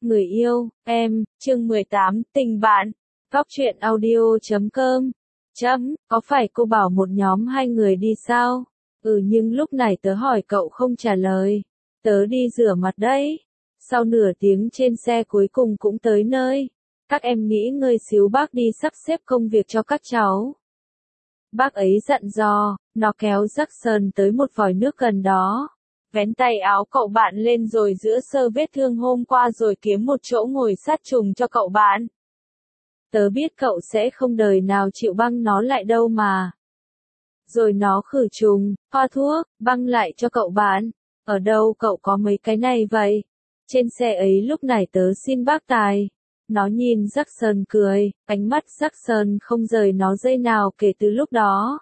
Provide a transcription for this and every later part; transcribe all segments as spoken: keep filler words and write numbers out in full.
Người yêu, em, chương mười tám, tình bạn. Góc truyện audio chấm com. Chấm, có phải cô bảo một nhóm hai người đi sao? Ừ, nhưng lúc này tớ hỏi cậu không trả lời. Tớ đi rửa mặt đấy. Sau nửa tiếng trên xe cuối cùng cũng tới nơi. Các em nghỉ ngơi xíu, bác đi sắp xếp công việc cho các cháu. Bác ấy dặn dò. Nó kéo Jackson tới một vòi nước gần đó. Vén tay áo cậu bạn lên rồi giữa sơ vết thương hôm qua rồi kiếm một chỗ ngồi sát trùng cho cậu bạn. Tớ biết cậu sẽ không đời nào chịu băng nó lại đâu mà. Rồi nó khử trùng, thoa thuốc, băng lại cho cậu bạn. Ở đâu cậu có mấy cái này vậy? Trên xe ấy lúc này tớ xin bác tài. Nó nhìn Jackson cười, ánh mắt Jackson không rời nó giây nào kể từ lúc đó.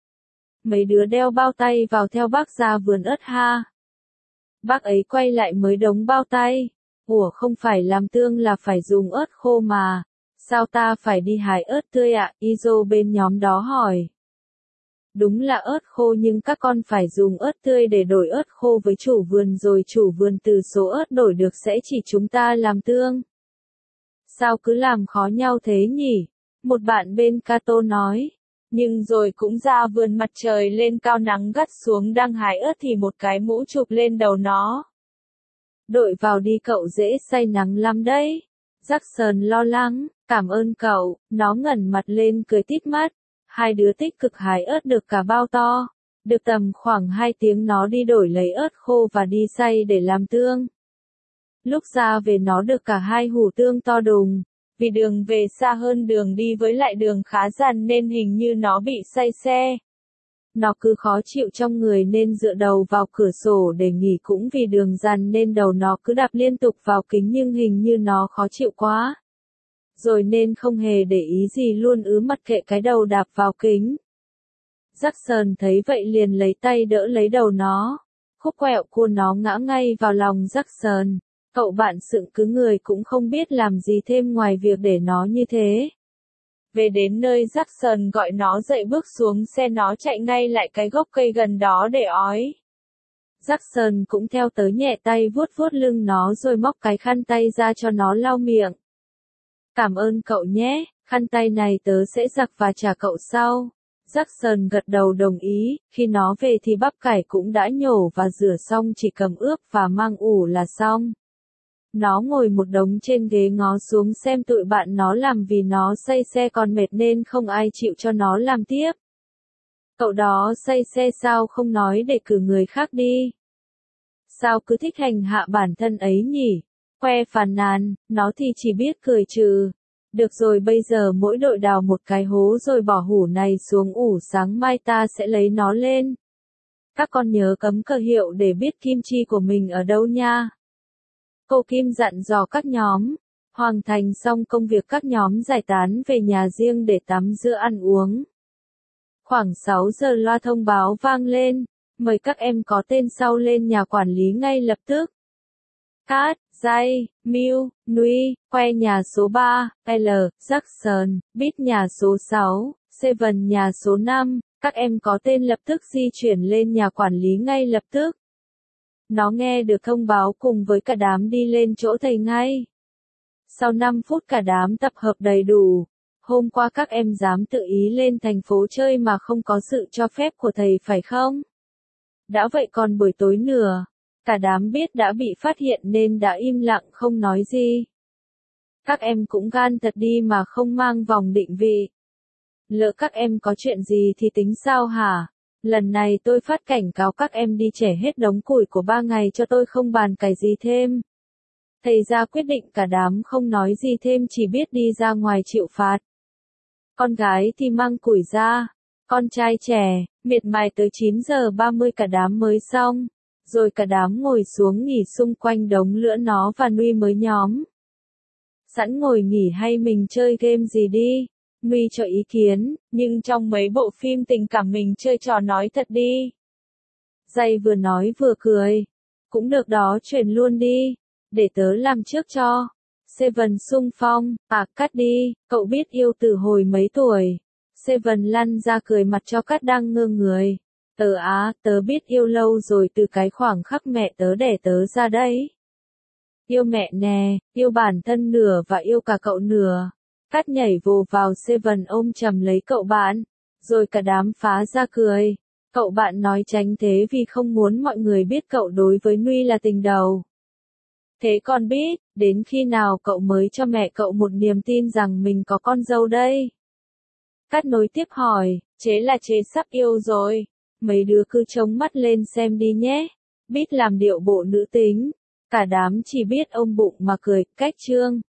Mấy đứa đeo bao tay vào theo bác ra vườn ớt ha. Bác ấy quay lại mới đống bao tay. Ủa, không phải làm tương là phải dùng ớt khô mà. Sao ta phải đi hái ớt tươi ạ? Izo bên nhóm đó hỏi. Đúng là ớt khô, nhưng các con phải dùng ớt tươi để đổi ớt khô với chủ vườn, rồi chủ vườn từ số ớt đổi được sẽ chỉ chúng ta làm tương. Sao cứ làm khó nhau thế nhỉ? Một bạn bên Kato nói. Nhưng rồi cũng ra vườn, mặt trời lên cao, nắng gắt xuống, đang hái ớt thì một cái mũ chụp lên đầu nó. Đội vào đi cậu, dễ say nắng lắm đấy. Jackson lo lắng, cảm ơn cậu, nó ngẩng mặt lên cười tít mắt. Hai đứa tích cực hái ớt được cả bao to. Được tầm khoảng hai tiếng nó đi đổi lấy ớt khô và đi xay để làm tương. Lúc ra về nó được cả hai hũ tương to đùng. Vì đường về xa hơn đường đi, với lại đường khá dằn nên hình như nó bị say xe. Nó cứ khó chịu trong người nên dựa đầu vào cửa sổ để nghỉ, cũng vì đường dằn nên đầu nó cứ đạp liên tục vào kính, nhưng hình như nó khó chịu quá. Rồi nên không hề để ý gì luôn, ứ mặc kệ cái đầu đạp vào kính. Jackson thấy vậy liền lấy tay đỡ lấy đầu nó. Khúc quẹo của nó ngã ngay vào lòng Jackson. Cậu bạn sững cứ người cũng không biết làm gì thêm ngoài việc để nó như thế. Về đến nơi, Jackson gọi nó dậy, bước xuống xe, nó chạy ngay lại cái gốc cây gần đó để ói. Jackson cũng theo tới, nhẹ tay vuốt vuốt lưng nó rồi móc cái khăn tay ra cho nó lau miệng. Cảm ơn cậu nhé, khăn tay này tớ sẽ giặt và trả cậu sau. Jackson gật đầu đồng ý. Khi nó về thì bắp cải cũng đã nhổ và rửa xong, chỉ cầm ướp và mang ủ là xong. Nó ngồi một đống trên ghế ngó xuống xem tụi bạn nó làm, vì nó say xe còn mệt nên không ai chịu cho nó làm tiếp. Cậu đó say xe sao không nói để cử người khác đi? Sao cứ thích hành hạ bản thân ấy nhỉ? Khoe phàn nàn, nó thì chỉ biết cười trừ. Được rồi, bây giờ mỗi đội đào một cái hố rồi bỏ hũ này xuống ủ, sáng mai ta sẽ lấy nó lên. Các con nhớ cắm cờ hiệu để biết kim chi của mình ở đâu nha. Cô Kim dặn dò các nhóm. Hoàn thành xong công việc, các nhóm giải tán về nhà riêng để tắm rửa ăn uống. Khoảng sáu giờ loa thông báo vang lên. Mời các em có tên sau lên nhà quản lý ngay lập tức. Kat, Jay, Miu, Nui, khoe nhà số ba, L, Jackson, Bit nhà số sáu, Seven nhà số năm. Các em có tên lập tức di chuyển lên nhà quản lý ngay lập tức. Nó nghe được thông báo cùng với cả đám đi lên chỗ thầy ngay. Sau năm phút cả đám tập hợp đầy đủ. Hôm qua các em dám tự ý lên thành phố chơi mà không có sự cho phép của thầy phải không? Đã vậy còn buổi tối nữa. Cả đám biết đã bị phát hiện nên đã im lặng không nói gì. Các em cũng gan thật đi mà không mang vòng định vị. Lỡ các em có chuyện gì thì tính sao hả? Lần này tôi phát cảnh cáo các em đi chẻ hết đống củi của ba ngày cho tôi, không bàn cãi gì thêm. Thầy ra quyết định, cả đám không nói gì thêm, chỉ biết đi ra ngoài chịu phạt. Con gái thì mang củi ra. Con trai trẻ, miệt mài tới chín giờ ba mươi cả đám mới xong. Rồi cả đám ngồi xuống nghỉ xung quanh đống lửa, nó và Nui mới nhóm. Sẵn ngồi nghỉ hay mình chơi game gì đi? Nui cho ý kiến, nhưng trong mấy bộ phim tình cảm mình chơi trò nói thật đi. Jay vừa nói vừa cười. Cũng được đó, chuyển luôn đi. Để tớ làm trước cho. Seven xung phong, à Cắt đi, cậu biết yêu từ hồi mấy tuổi? Seven lăn ra cười mặt cho Cắt đang ngơ người. Tớ á, tớ biết yêu lâu rồi, từ cái khoảng khắc mẹ tớ đẻ tớ ra đấy. Yêu mẹ nè, yêu bản thân nửa và yêu cả cậu nửa. Cát nhảy vồ vào Seven ôm chầm lấy cậu bạn, rồi cả đám phá ra cười. Cậu bạn nói tránh thế vì không muốn mọi người biết cậu đối với Nui là tình đầu. Thế con biết, đến khi nào cậu mới cho mẹ cậu một niềm tin rằng mình có con dâu đây? Cát nối tiếp hỏi, chế là chế sắp yêu rồi. Mấy đứa cứ trông mắt lên xem đi nhé. Biết làm điệu bộ nữ tính. Cả đám chỉ biết ôm bụng mà cười, cách chương.